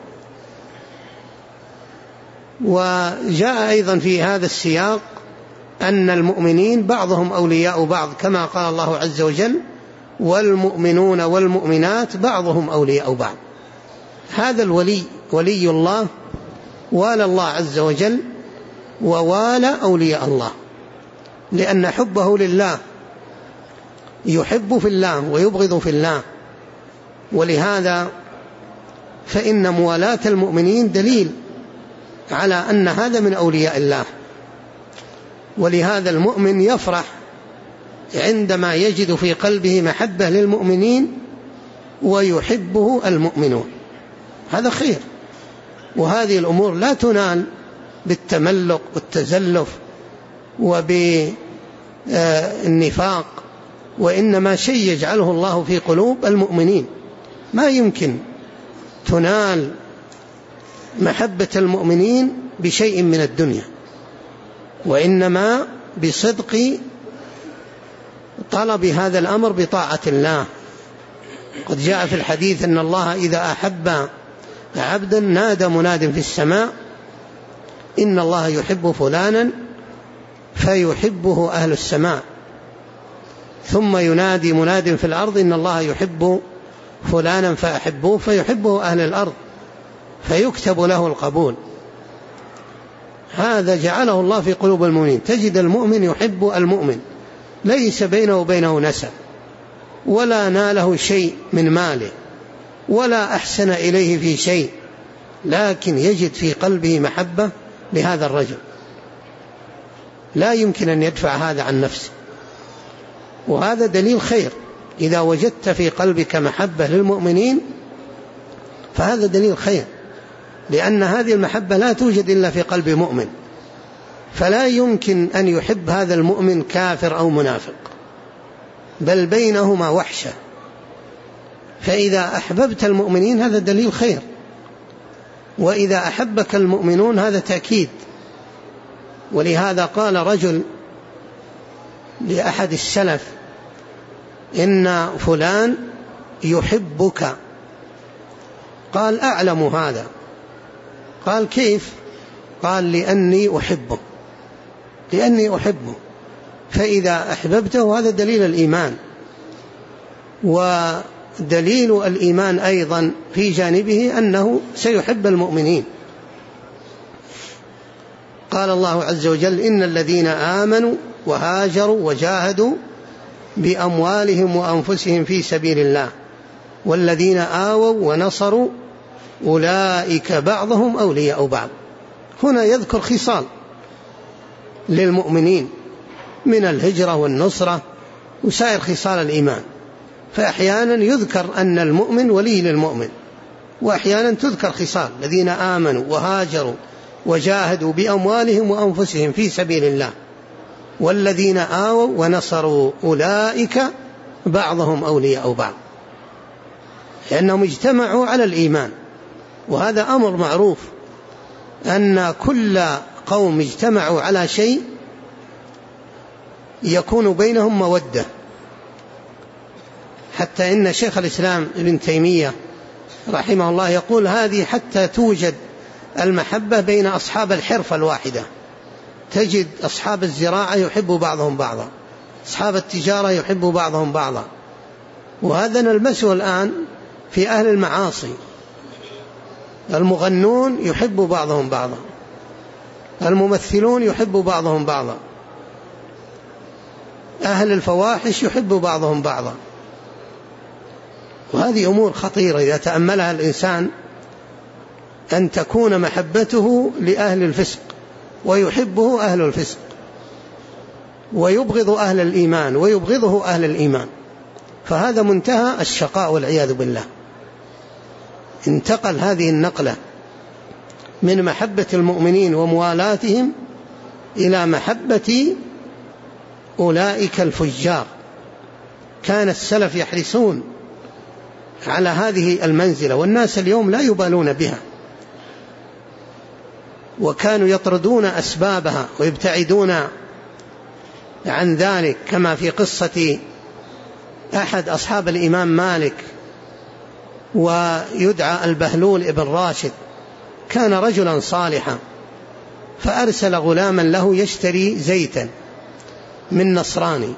وجاء أيضا في هذا السياق أن المؤمنين بعضهم أولياء بعض، كما قال الله عز وجل: والمؤمنون والمؤمنات بعضهم أولياء بعض. هذا الولي ولي الله، والى الله عز وجل ووالى أولياء الله، لأن حبه لله يحب في الله ويبغض في الله. ولهذا فإن موالاة المؤمنين دليل على أن هذا من أولياء الله. ولهذا المؤمن يفرح عندما يجد في قلبه محبة للمؤمنين ويحبه المؤمنون، هذا خير. وهذه الأمور لا تنال بالتملق والتزلف وبالنفاق، وإنما شيء يجعله الله في قلوب المؤمنين. ما يمكن تنال محبة المؤمنين بشيء من الدنيا، وإنما بصدق طلب هذا الأمر بطاعة الله. قد جاء في الحديث أن الله إذا أحب عبدا نادى مناد في السماء: إن الله يحب فلانا فيحبه أهل السماء. ثم ينادي مناد في الأرض: إن الله يحب فلانا فأحبوه فيحبه أهل الأرض، فيكتب له القبول. هذا جعله الله في قلوب المؤمنين. تجد المؤمن يحب المؤمن، ليس بينه وبينه نسب، ولا ناله شيء من ماله، ولا أحسن إليه في شيء، لكن يجد في قلبه محبة لهذا الرجل، لا يمكن أن يدفع هذا عن نفسه. وهذا دليل خير. إذا وجدت في قلبك محبة للمؤمنين فهذا دليل خير، لأن هذه المحبة لا توجد إلا في قلب مؤمن، فلا يمكن أن يحب هذا المؤمن كافر أو منافق، بل بينهما وحشة. فإذا أحببت المؤمنين هذا دليل خير، وإذا أحبك المؤمنون هذا تأكيد. ولهذا قال رجل لأحد السلف: إن فلان يحبك. قال: أعلم هذا. قال: كيف؟ قال: لأني أحبه، لأني أحبه. فإذا أحببته هذا دليل الإيمان. ودليل الإيمان أيضا في جانبه أنه سيحب المؤمنين. قال الله عز وجل: إن الذين آمنوا وهاجروا وجاهدوا بأموالهم وأنفسهم في سبيل الله والذين آووا ونصروا أولئك بعضهم أولياء بعض. هنا يذكر خصال للمؤمنين من الهجرة والنصرة وسائر خصال الإيمان. فأحيانا يذكر أن المؤمن ولي للمؤمن، وأحيانا تذكر خصال الذين آمنوا وهاجروا وجاهدوا بأموالهم وأنفسهم في سبيل الله، والذين آووا ونصروا أولئك بعضهم أولياء بعض، لأنهم اجتمعوا على الإيمان. وهذا أمر معروف أن كل قوم اجتمعوا على شيء يكون بينهم مودة. حتى إن شيخ الإسلام ابن تيمية رحمه الله يقول هذه حتى توجد المحبة بين أصحاب الحرفة الواحدة، تجد أصحاب الزراعة يحب بعضهم بعضا، أصحاب التجارة يحب بعضهم بعضا. وهذا نلمسه الآن في أهل المعاصي، المغنون يحب بعضهم بعضا، الممثلون يحب بعضهم بعضا، أهل الفواحش يحب بعضهم بعضا. وهذه أمور خطيرة إذا تأملها الإنسان، أن تكون محبته لأهل الفسق ويحبه أهل الفسق، ويبغض أهل الإيمان ويبغضه أهل الإيمان، فهذا منتهى الشقاء والعياذ بالله. انتقل هذه النقلة من محبة المؤمنين وموالاتهم إلى محبة أولئك الفجار. كان السلف يحرصون على هذه المنزلة، والناس اليوم لا يبالون بها، وكانوا يطردون أسبابها ويبتعدون عن ذلك، كما في قصة أحد أصحاب الإمام مالك ويدعى البهلول ابن راشد. كان رجلا صالحا، فأرسل غلاما له يشتري زيتا من نصراني،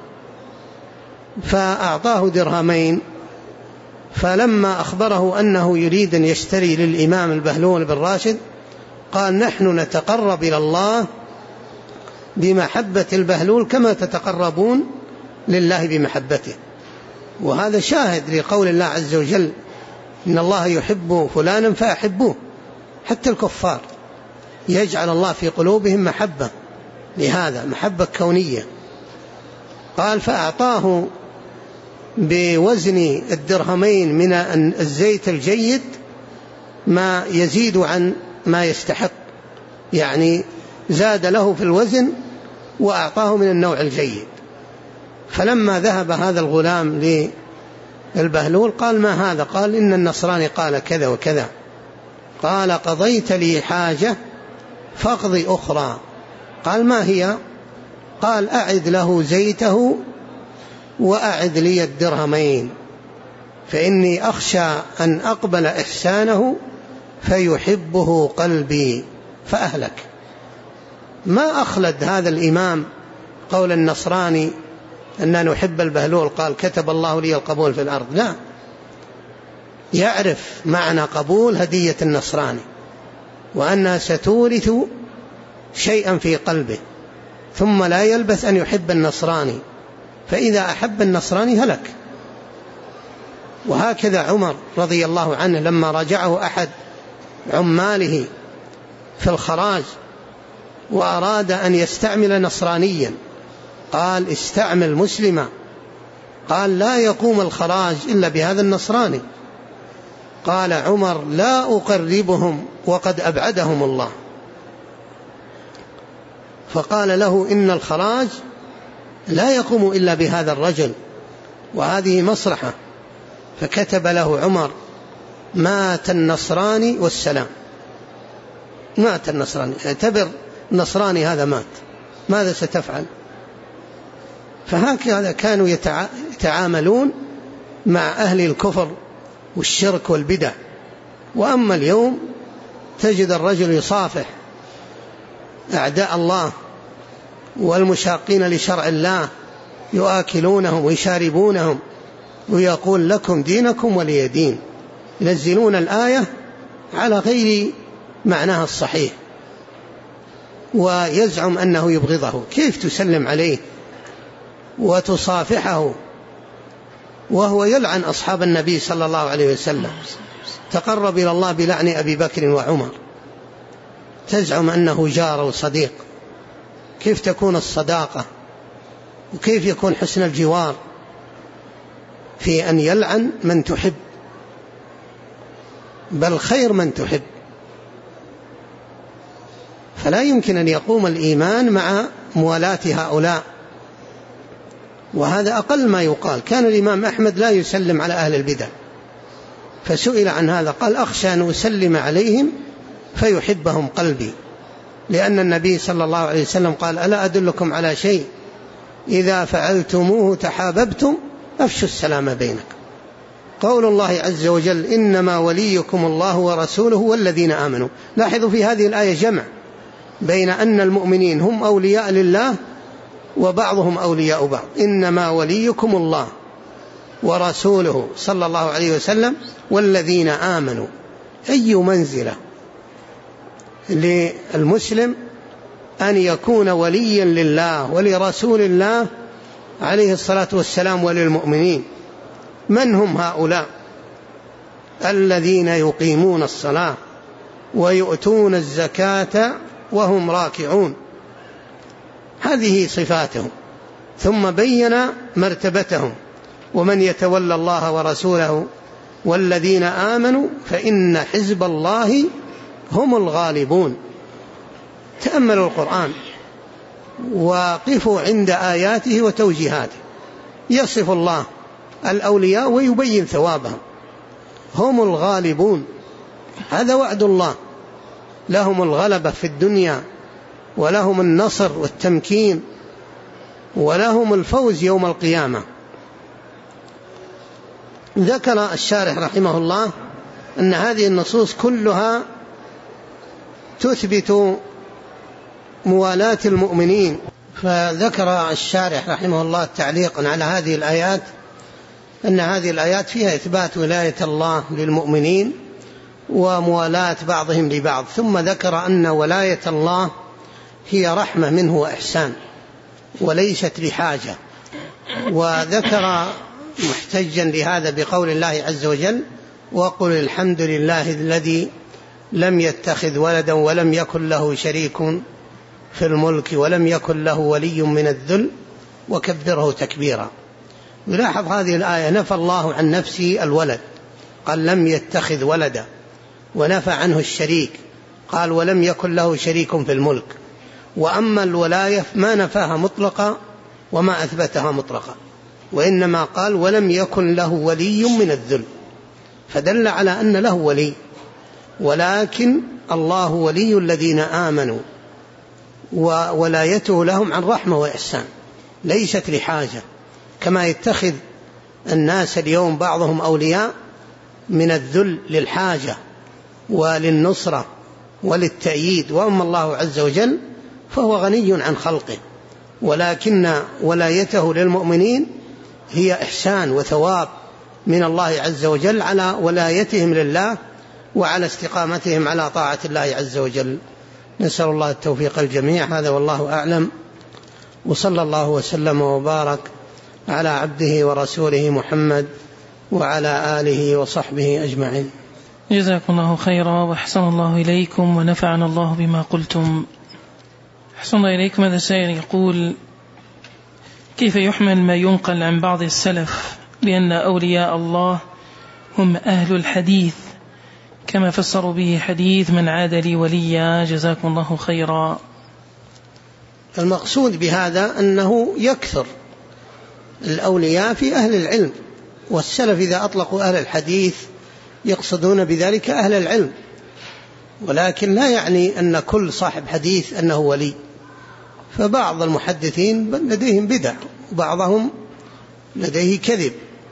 فأعطاه درهمين. فلما أخبره أنه يريد أن يشتري للإمام البهلول بن راشد قال نحن نتقرب إلى الله بمحبة البهلول كما تتقربون لله بمحبته. وهذا شاهد لقول الله عز وجل إن الله يحب فلانا فأحبوه. حتى الكفار يجعل الله في قلوبهم محبة لهذا، محبة كونية. قال فأعطاه بوزن الدرهمين من الزيت الجيد ما يزيد عن ما يستحق، يعني زاد له في الوزن وأعطاه من النوع الجيد. فلما ذهب هذا الغلام للبهلول قال ما هذا؟ قال إن النصراني قال كذا وكذا. قال قضيت لي حاجة فاقضي أخرى. قال ما هي؟ قال أعد له زيته وأعد لي الدرهمين، فإني أخشى أن أقبل إحسانه فيحبه قلبي فأهلك. ما أخلد هذا الإمام قول النصراني أننا نحب البهلول قال كتب الله لي القبول في الأرض، لا، يعرف معنى قبول هدية النصراني وأنها ستورث شيئا في قلبه، ثم لا يلبث أن يحب النصراني، فإذا أحب النصراني هلك. وهكذا عمر رضي الله عنه لما راجعه أحد عماله في الخراج وأراد أن يستعمل نصرانيا قال استعمل مسلما، قال لا يقوم الخراج إلا بهذا النصراني. قال عمر لا أقربهم وقد أبعدهم الله. فقال له إن الخراج لا يقوم إلا بهذا الرجل، وهذه مصلحة. فكتب له عمر مات النصراني والسلام. مات النصراني، اعتبر النصراني هذا مات، ماذا ستفعل؟ فهكذا كانوا يتعاملون مع أهل الكفر والشرك والبدع. وأما اليوم تجد الرجل يصافح أعداء الله والمشاقين لشرع الله، يؤكلونهم ويشاربونهم، ويقول لكم دينكم ولي دين. ينزلون الآية على غير معناها الصحيح، ويزعم أنه يبغضه. كيف تسلم عليه وتصافحه وهو يلعن أصحاب النبي صلى الله عليه وسلم، تقرب إلى الله بلعن أبي بكر وعمر، تزعم أنه جار وصديق؟ كيف تكون الصداقة وكيف يكون حسن الجوار في أن يلعن من تحب، بل خير من تحب. فلا يمكن أن يقوم الإيمان مع موالاة هؤلاء، وهذا أقل ما يقال. كان الإمام أحمد لا يسلم على أهل البدع، فسئل عن هذا قال: أخشى أن أسلم عليهم فيحبهم قلبي، لأن النبي صلى الله عليه وسلم قال: ألا أدلكم على شيء إذا فعلتموه تحاببتم؟ أفشوا السلام بينكم. قول الله عز وجل: إنما وليكم الله ورسوله والذين آمنوا. لاحظوا في هذه الآية جمع بين أن المؤمنين هم أولياء لله وبعضهم أولياء بعض. إنما وليكم الله ورسوله صلى الله عليه وسلم والذين آمنوا. أي منزلة للمسلم أن يكون وليا لله ولرسول الله عليه الصلاة والسلام وللمؤمنين. من هم هؤلاء؟ الذين يقيمون الصلاة ويؤتون الزكاة وهم راكعون، هذه صفاتهم. ثم بين مرتبتهم: ومن يتولى الله ورسوله والذين آمنوا فإن حزب الله هم الغالبون. تأملوا القرآن وقفوا عند آياته وتوجيهاته. يصف الله الأولياء ويبين ثوابهم. هم الغالبون، هذا وعد الله، لهم الغلبة في الدنيا ولهم النصر والتمكين ولهم الفوز يوم القيامة. ذكر الشارح رحمه الله أن هذه النصوص كلها تثبت موالاة المؤمنين. فذكر الشارح رحمه الله تعليقا على هذه الآيات أن هذه الآيات فيها إثبات ولاية الله للمؤمنين وموالاة بعضهم لبعض. ثم ذكر أن ولاية الله هي رحمة منه وإحسان وليست لحاجة. وذكر محتجا لهذا بقول الله عز وجل: وقل الحمد لله الذي لم يتخذ ولدا ولم يكن له شريك في الملك ولم يكن له ولي من الذل وكبره تكبيرا. يلاحظ هذه الآية نفى الله عن نفسه الولد، قال لم يتخذ ولدا، ونفى عنه الشريك، قال ولم يكن له شريك في الملك. وأما الولاية ما نفاها مطلقا وما أثبتها مطلقا، وإنما قال ولم يكن له ولي من الذل، فدل على أن له ولي. ولكن الله ولي الذين آمنوا، وولايته لهم عن رحمة وإحسان ليست لحاجة، كما يتخذ الناس اليوم بعضهم أولياء من الذل للحاجة وللنصرة وللتأييد. وأما الله عز وجل فهو غني عن خلقه، ولكن ولايته للمؤمنين هي إحسان وثواب من الله عز وجل على ولايتهم لله وعلى استقامتهم على طاعة الله عز وجل. نسأل الله التوفيق الجميع. هذا والله أعلم، وصلى الله وسلم وبارك على عبده ورسوله محمد وعلى آله وصحبه أجمعين. جزاكم الله خيرا وأحسن الله إليكم ونفعنا الله بما قلتم. أحسن الله إليكم. هذا سائل يقول: كيف يحمل ما ينقل عن بعض السلف بأن أولياء الله هم أهل الحديث كما فسروا به حديث من عاد لي وليا؟ جزاكم الله خيرا. المقصود بهذا أنه يكثر الأولياء في أهل العلم، والسلف إذا أطلقوا أهل الحديث يقصدون بذلك أهل العلم، ولكن لا يعني أن كل صاحب حديث أنه ولي. فبعض المحدثين لديهم بدع، وبعضهم لديه كذب،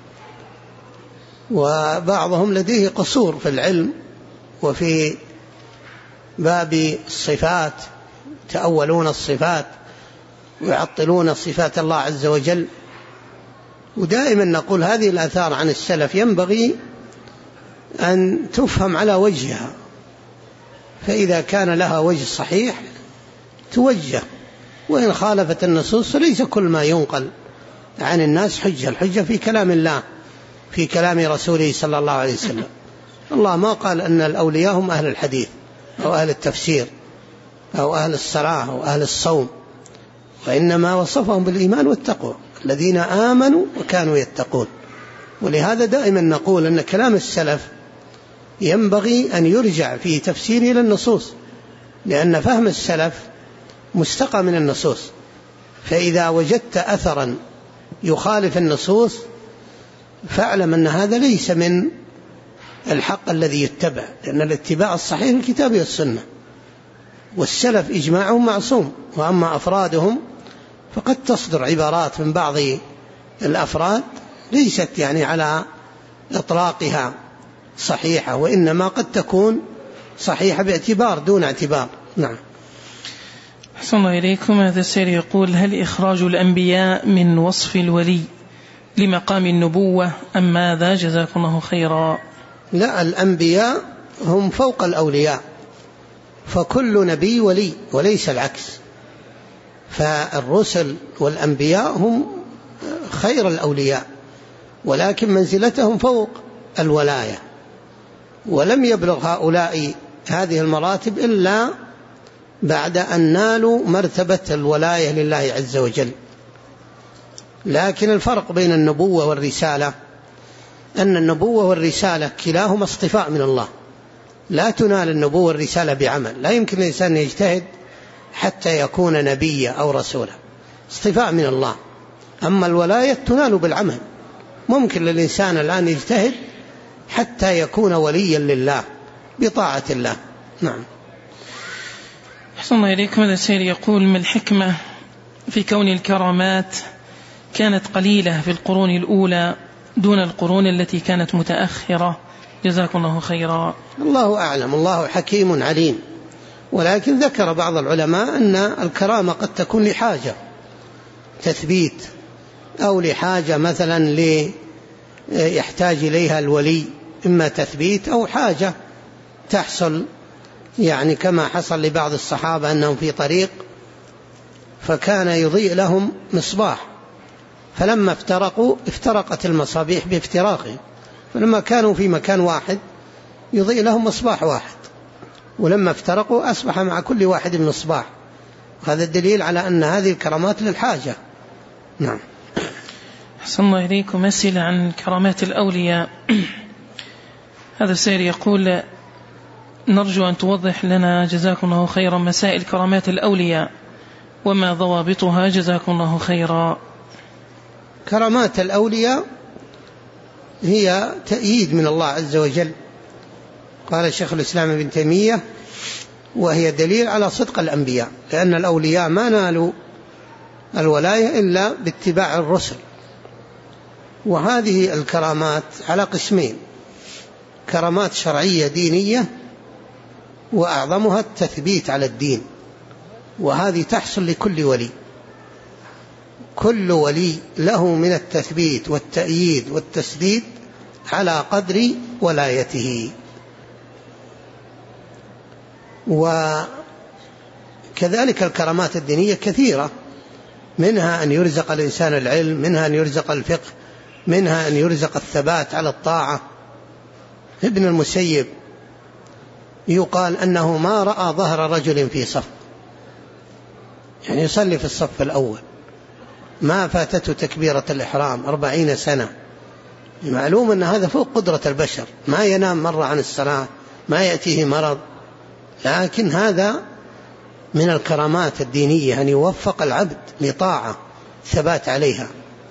وبعضهم لديه قصور في العلم وفي باب الصفات، تأولون الصفات ويعطلون صفات الله عز وجل. ودائما نقول هذه الآثار عن السلف ينبغي أن تفهم على وجهها، فإذا كان لها وجه صحيح توجه، وإن خالفت النصوص فليس كل ما ينقل عن الناس حجة. الحجة في كلام الله، في كلام رسوله صلى الله عليه وسلم. الله ما قال أن الأولياء هم أهل الحديث أو أهل التفسير أو أهل الصلاة أو أهل الصوم، وإنما وصفهم بالإيمان والتقوى، الذين آمنوا وكانوا يتقون. ولهذا دائما نقول أن كلام السلف ينبغي أن يرجع في تفسيره إلى النصوص، لأن فهم السلف مستقى من النصوص. فإذا وجدت أثرا يخالف النصوص فاعلم أن هذا ليس من الحق الذي يتبع، لأن الاتباع الصحيح الكتاب والسنة، والسلف إجماعهم معصوم. وأما أفرادهم فقد تصدر عبارات من بعض الأفراد ليست يعني على إطلاقها صحيحة، وإنما قد تكون صحيحة باعتبار دون اعتبار. نعم. أحسن الله إليكم. هذا السائل يقول: هل إخراج الأنبياء من وصف الولي لمقام النبوة أم ماذا؟ جزاكم الله خيرا. لا، الأنبياء هم فوق الأولياء، فكل نبي ولي وليس العكس. فالرسل والأنبياء هم خير الأولياء، ولكن منزلتهم فوق الولاية، ولم يبلغ هؤلاء هذه المراتب إلا بعد أن نالوا مرتبة الولاية لله عز وجل. لكن الفرق بين النبوة والرسالة أن النبوة والرسالة كلاهما اصطفاء من الله، لا تنال النبوة والرسالة بعمل، لا يمكن الإنسان يجتهد حتى يكون نبيا أو رسولا، اصطفاء من الله. أما الولاية تنال بالعمل، ممكن للإنسان الآن يجتهد حتى يكون وليا لله بطاعة الله. نعم. أحسن الله إليكم. هذا السائل يقول: ما الحكمة في كون الكرامات كانت قليلة في القرون الأولى دون القرون التي كانت متأخرة؟ جزاكم الله خيرا. الله أعلم، الله حكيم عليم. ولكن ذكر بعض العلماء أن الكرامة قد تكون لحاجة تثبيت، أو لحاجة مثلا يحتاج إليها الولي، إما تثبيت أو حاجة تحصل، يعني كما حصل لبعض الصحابة أنهم في طريق فكان يضيء لهم مصباح، فلما افترقوا افترقت المصابيح بافتراقهم، فلما كانوا في مكان واحد يضيء لهم مصباح واحد، ولما افترقوا أصبح مع كل واحد مصباح. هذا الدليل على أن هذه الكرامات للحاجة. نعم. أحسن الله إليكم. أسئلة عن كرامات الأولياء. هذا السائل يقول: نرجو أن توضح لنا جزاكم الله خيرا مسائل كرامات الأولياء وما ضوابطها، جزاكم الله خيرا. كرامات الأولياء هي تأييد من الله عز وجل، قال الشيخ الإسلام ابن تيمية: وهي دليل على صدق الأنبياء، لأن الأولياء ما نالوا الولاية إلا باتباع الرسل. وهذه الكرامات على قسمين: كرامات شرعية دينية، وأعظمها التثبيت على الدين، وهذه تحصل لكل ولي. كل ولي له من التثبيت والتأييد والتسديد على قدر ولايته. وكذلك الكرامات الدينية كثيرة، منها أن يرزق الإنسان العلم، منها أن يرزق الفقه، منها أن يرزق الثبات على الطاعة. ابن المسيب يقال أنه ما رأى ظهر رجل في صف، يعني يصلي في الصف الأول، ما فاتته تكبيرة الإحرام 40 سنة. معلوم أن هذا فوق قدرة البشر، ما ينام مرة عن الصلاة، ما يأتيه مرض، لكن هذا من الكرامات الدينية أن يوفق العبد لطاعة ثبات عليها.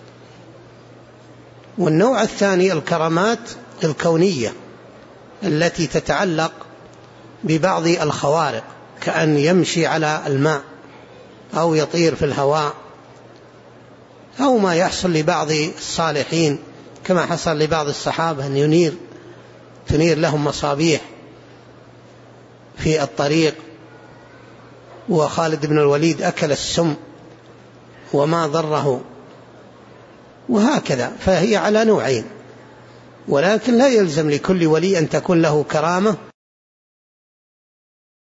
والنوع الثاني الكرامات الكونية التي تتعلق ببعض الخوارق، كأن يمشي على الماء أو يطير في الهواء، أو ما يحصل لبعض الصالحين كما حصل لبعض الصحابة أن تنير لهم مصابيح في الطريق، وخالد بن الوليد أكل السم وما ضره، وهكذا. فهي على نوعين، ولكن لا يلزم لكل ولي أن تكون له كرامة